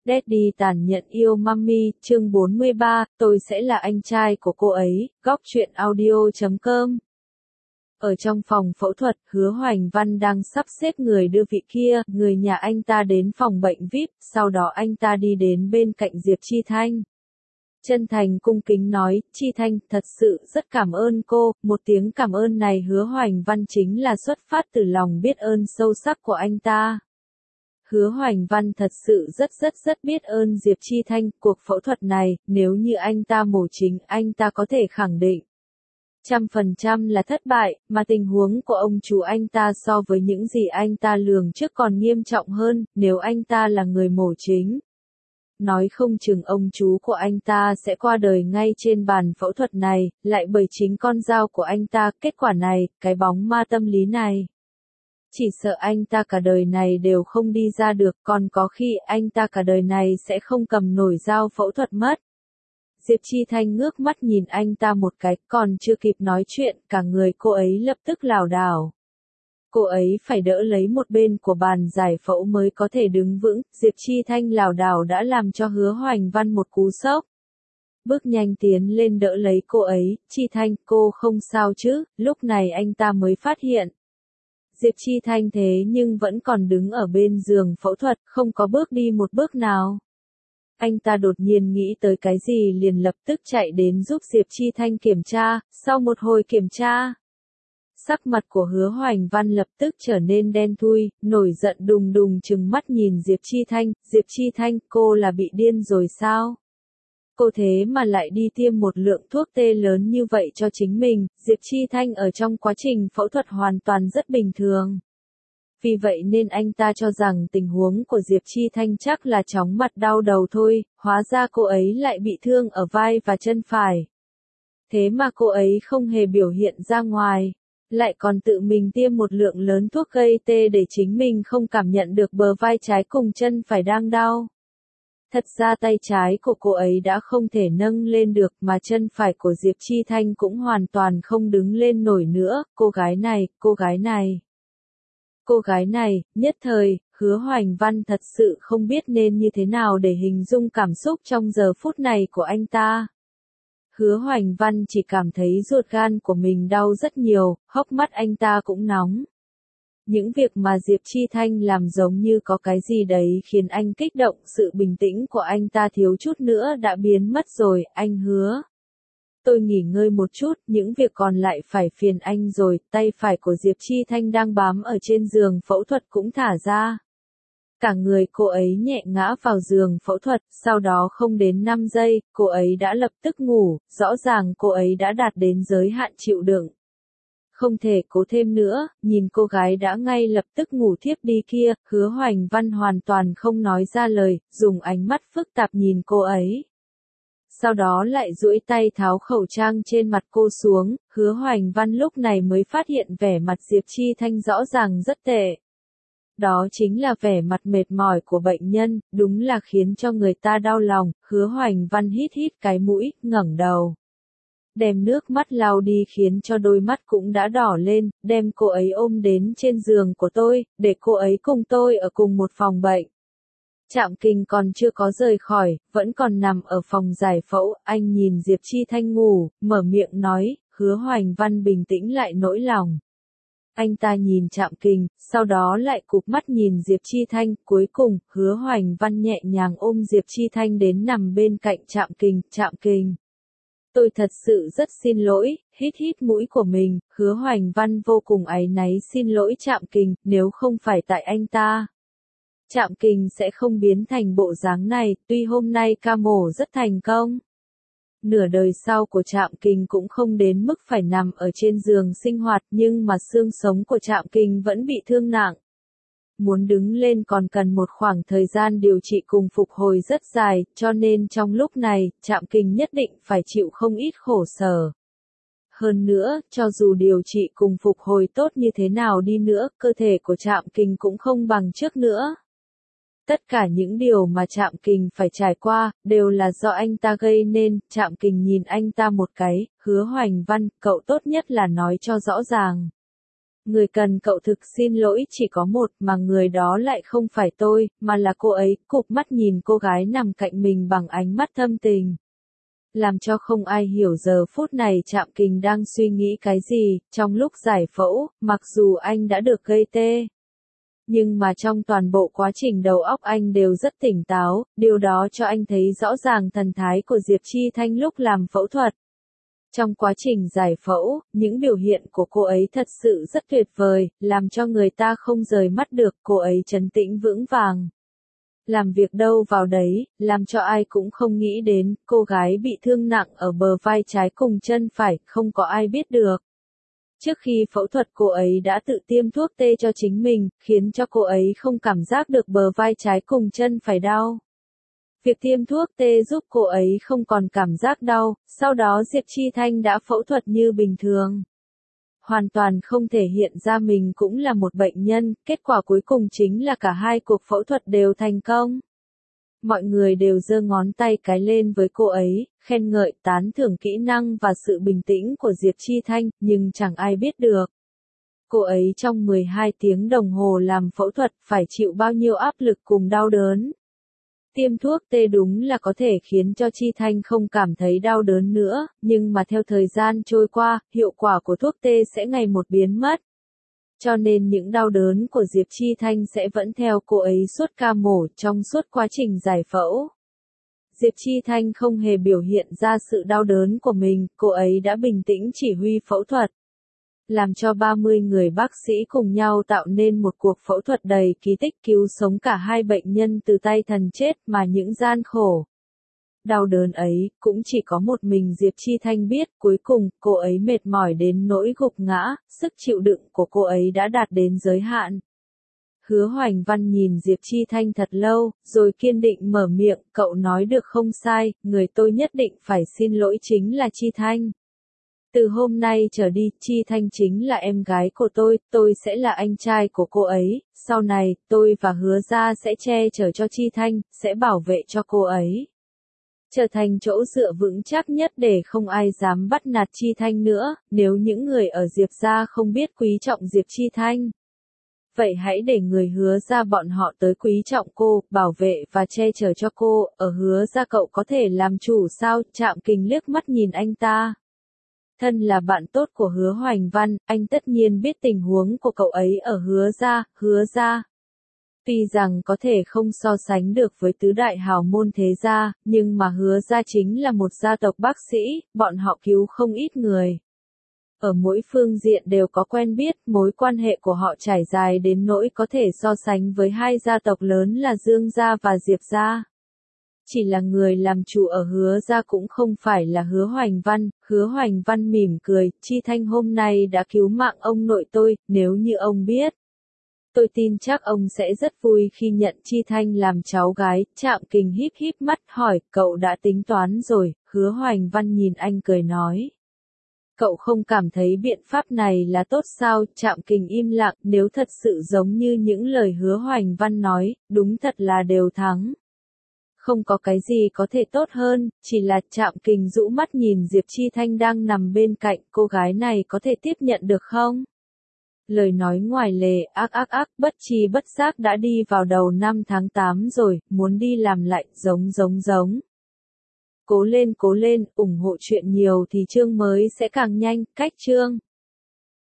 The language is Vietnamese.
Daddy tàn nhẫn yêu Mummy, chương 43, tôi sẽ là anh trai của cô ấy, góc truyện audio.com. Ở trong phòng phẫu thuật, Hứa Hoành Văn đang sắp xếp người đưa vị kia, người nhà anh ta đến phòng bệnh VIP, sau đó anh ta đi đến bên cạnh Diệp Chi Thanh. Chân thành cung kính nói, Chi Thanh, thật sự rất cảm ơn cô, một tiếng cảm ơn này Hứa Hoành Văn chính là xuất phát từ lòng biết ơn sâu sắc của anh ta. Hứa Hoành Văn thật sự rất biết ơn Diệp Chi Thanh, cuộc phẫu thuật này, nếu như anh ta mổ chính, anh ta có thể khẳng định 100% là thất bại, mà tình huống của ông chú anh ta so với những gì anh ta lường trước còn nghiêm trọng hơn, nếu anh ta là người mổ chính. Nói không chừng ông chú của anh ta sẽ qua đời ngay trên bàn phẫu thuật này, lại bởi chính con dao của anh ta, kết quả này, cái bóng ma tâm lý này. Chỉ sợ anh ta cả đời này đều không đi ra được, còn có khi anh ta cả đời này sẽ không cầm nổi dao phẫu thuật mất. Diệp Chi Thanh ngước mắt nhìn anh ta một cái, còn chưa kịp nói chuyện, cả người cô ấy lập tức lảo đảo. Cô ấy phải đỡ lấy một bên của bàn giải phẫu mới có thể đứng vững, Diệp Chi Thanh lảo đảo đã làm cho Hứa Hoành Văn một cú sốc. Bước nhanh tiến lên đỡ lấy cô ấy, Chi Thanh, cô không sao chứ, lúc này anh ta mới phát hiện. Diệp Chi Thanh thế nhưng vẫn còn đứng ở bên giường phẫu thuật, không có bước đi một bước nào. Anh ta đột nhiên nghĩ tới cái gì liền lập tức chạy đến giúp Diệp Chi Thanh kiểm tra, sau một hồi kiểm tra. Sắc mặt của Hứa Hoành Văn lập tức trở nên đen thui, nổi giận đùng đùng trừng mắt nhìn Diệp Chi Thanh, cô là bị điên rồi sao? Cô thế mà lại đi tiêm một lượng thuốc tê lớn như vậy cho chính mình, Diệp Chi Thanh ở trong quá trình phẫu thuật hoàn toàn rất bình thường. Vì vậy nên anh ta cho rằng tình huống của Diệp Chi Thanh chắc là chóng mặt đau đầu thôi, hóa ra cô ấy lại bị thương ở vai và chân phải. Thế mà cô ấy không hề biểu hiện ra ngoài, lại còn tự mình tiêm một lượng lớn thuốc gây tê để chính mình không cảm nhận được bờ vai trái cùng chân phải đang đau. Thật ra tay trái của cô ấy đã không thể nâng lên được mà chân phải của Diệp Chi Thanh cũng hoàn toàn không đứng lên nổi nữa, cô gái này, nhất thời, Hứa Hoành Văn thật sự không biết nên như thế nào để hình dung cảm xúc trong giờ phút này của anh ta. Hứa Hoành Văn chỉ cảm thấy ruột gan của mình đau rất nhiều, hốc mắt anh ta cũng nóng. Những việc mà Diệp Chi Thanh làm giống như có cái gì đấy khiến anh kích động, sự bình tĩnh của anh ta thiếu chút nữa đã biến mất rồi, anh Hứa. Tôi nghỉ ngơi một chút, những việc còn lại phải phiền anh rồi, tay phải của Diệp Chi Thanh đang bám ở trên giường phẫu thuật cũng thả ra. Cả người cô ấy nhẹ ngã vào giường phẫu thuật, sau đó không đến 5 giây, cô ấy đã lập tức ngủ, rõ ràng cô ấy đã đạt đến giới hạn chịu đựng. Không thể cố thêm nữa, nhìn cô gái đã ngay lập tức ngủ thiếp đi kia, Hứa Hoành Văn hoàn toàn không nói ra lời, dùng ánh mắt phức tạp nhìn cô ấy. Sau đó lại duỗi tay tháo khẩu trang trên mặt cô xuống, Hứa Hoành Văn lúc này mới phát hiện vẻ mặt Diệp Chi Thanh rõ ràng rất tệ. Đó chính là vẻ mặt mệt mỏi của bệnh nhân, đúng là khiến cho người ta đau lòng, Hứa Hoành Văn hít cái mũi, ngẩng đầu. Đem nước mắt lau đi khiến cho đôi mắt cũng đã đỏ lên, đem cô ấy ôm đến trên giường của tôi, để cô ấy cùng tôi ở cùng một phòng bệnh. Trạm Kình còn chưa có rời khỏi, vẫn còn nằm ở phòng giải phẫu, anh nhìn Diệp Chi Thanh ngủ, mở miệng nói, Hứa Hoành Văn bình tĩnh lại nỗi lòng. Anh ta nhìn Trạm Kình, sau đó lại cụp mắt nhìn Diệp Chi Thanh, cuối cùng, Hứa Hoành Văn nhẹ nhàng ôm Diệp Chi Thanh đến nằm bên cạnh Trạm Kình. Tôi thật sự rất xin lỗi, hít mũi của mình, Hứa Hoành Văn vô cùng áy náy xin lỗi Trạm Kình, nếu không phải tại anh ta. Trạm Kình sẽ không biến thành bộ dáng này, tuy hôm nay ca mổ rất thành công. Nửa đời sau của Trạm Kình cũng không đến mức phải nằm ở trên giường sinh hoạt nhưng mà xương sống của Trạm Kình vẫn bị thương nặng. Muốn đứng lên còn cần một khoảng thời gian điều trị cùng phục hồi rất dài, cho nên trong lúc này, Trạm Kình nhất định phải chịu không ít khổ sở. Hơn nữa, cho dù điều trị cùng phục hồi tốt như thế nào đi nữa, cơ thể của Trạm Kình cũng không bằng trước nữa. Tất cả những điều mà Trạm Kình phải trải qua, đều là do anh ta gây nên, Trạm Kình nhìn anh ta một cái, Hứa Hoành Văn, cậu tốt nhất là nói cho rõ ràng. Người cần cậu thực xin lỗi chỉ có một mà người đó lại không phải tôi, mà là cô ấy, cụp mắt nhìn cô gái nằm cạnh mình bằng ánh mắt thâm tình. Làm cho không ai hiểu giờ phút này Trạm Kình đang suy nghĩ cái gì, trong lúc giải phẫu, mặc dù anh đã được gây tê. Nhưng mà trong toàn bộ quá trình đầu óc anh đều rất tỉnh táo, điều đó cho anh thấy rõ ràng thần thái của Diệp Chi Thanh lúc làm phẫu thuật. Trong quá trình giải phẫu, những biểu hiện của cô ấy thật sự rất tuyệt vời, làm cho người ta không rời mắt được, cô ấy trấn tĩnh vững vàng. Làm việc đâu vào đấy, làm cho ai cũng không nghĩ đến, cô gái bị thương nặng ở bờ vai trái cùng chân phải, không có ai biết được. Trước khi phẫu thuật cô ấy đã tự tiêm thuốc tê cho chính mình, khiến cho cô ấy không cảm giác được bờ vai trái cùng chân phải đau. Việc tiêm thuốc tê giúp cô ấy không còn cảm giác đau, sau đó Diệp Chi Thanh đã phẫu thuật như bình thường. Hoàn toàn không thể hiện ra mình cũng là một bệnh nhân, kết quả cuối cùng chính là cả hai cuộc phẫu thuật đều thành công. Mọi người đều giơ ngón tay cái lên với cô ấy, khen ngợi tán thưởng kỹ năng và sự bình tĩnh của Diệp Chi Thanh, nhưng chẳng ai biết được. Cô ấy trong 12 tiếng đồng hồ làm phẫu thuật phải chịu bao nhiêu áp lực cùng đau đớn. Tiêm thuốc tê đúng là có thể khiến cho Chi Thanh không cảm thấy đau đớn nữa, nhưng mà theo thời gian trôi qua, hiệu quả của thuốc tê sẽ ngày một biến mất. Cho nên những đau đớn của Diệp Chi Thanh sẽ vẫn theo cô ấy suốt ca mổ trong suốt quá trình giải phẫu. Diệp Chi Thanh không hề biểu hiện ra sự đau đớn của mình, cô ấy đã bình tĩnh chỉ huy phẫu thuật. Làm cho 30 người bác sĩ cùng nhau tạo nên một cuộc phẫu thuật đầy kỳ tích cứu sống cả hai bệnh nhân từ tay thần chết mà những gian khổ. Đau đớn ấy, cũng chỉ có một mình Diệp Chi Thanh biết, cuối cùng, cô ấy mệt mỏi đến nỗi gục ngã, sức chịu đựng của cô ấy đã đạt đến giới hạn. Hứa Hoành Văn nhìn Diệp Chi Thanh thật lâu, rồi kiên định mở miệng, cậu nói được không sai, người tôi nhất định phải xin lỗi chính là Chi Thanh. Từ hôm nay trở đi, Chi Thanh chính là em gái của tôi sẽ là anh trai của cô ấy, sau này, tôi và Hứa gia sẽ che chở cho Chi Thanh, sẽ bảo vệ cho cô ấy. Trở thành chỗ dựa vững chắc nhất để không ai dám bắt nạt Chi Thanh nữa, nếu những người ở Diệp gia không biết quý trọng Diệp Chi Thanh. Vậy hãy để người Hứa gia bọn họ tới quý trọng cô, bảo vệ và che chở cho cô, ở Hứa gia cậu có thể làm chủ sao? Trạm Kình liếc mắt nhìn anh ta. Thân là bạn tốt của Hứa Hoành Văn, anh tất nhiên biết tình huống của cậu ấy ở Hứa gia. Tuy rằng có thể không so sánh được với tứ đại hào môn thế gia, nhưng mà Hứa gia chính là một gia tộc bác sĩ, bọn họ cứu không ít người. Ở mỗi phương diện đều có quen biết, mối quan hệ của họ trải dài đến nỗi có thể so sánh với hai gia tộc lớn là Dương gia và Diệp gia. Chỉ là người làm chủ ở Hứa gia cũng không phải là Hứa Hoành Văn mỉm cười, Chi Thanh hôm nay đã cứu mạng ông nội tôi, nếu như ông biết. Tôi tin chắc ông sẽ rất vui khi nhận Chi Thanh làm cháu gái. Trạm Kình híp híp mắt hỏi, cậu đã tính toán rồi? Hứa Hoành Văn nhìn anh cười nói. Cậu không cảm thấy biện pháp này là tốt sao? Trạm Kình im lặng, nếu thật sự giống như những lời Hứa Hoành Văn nói, đúng thật là đều thắng. Không có cái gì có thể tốt hơn, chỉ là Trạm Kình rũ mắt nhìn Diệp Chi Thanh đang nằm bên cạnh, cô gái này có thể tiếp nhận được không? Lời nói ngoài lề, bất tri bất giác đã đi vào đầu năm tháng 8 rồi, muốn đi làm lại, giống. Cố lên, ủng hộ chuyện nhiều thì chương mới sẽ càng nhanh, cách chương.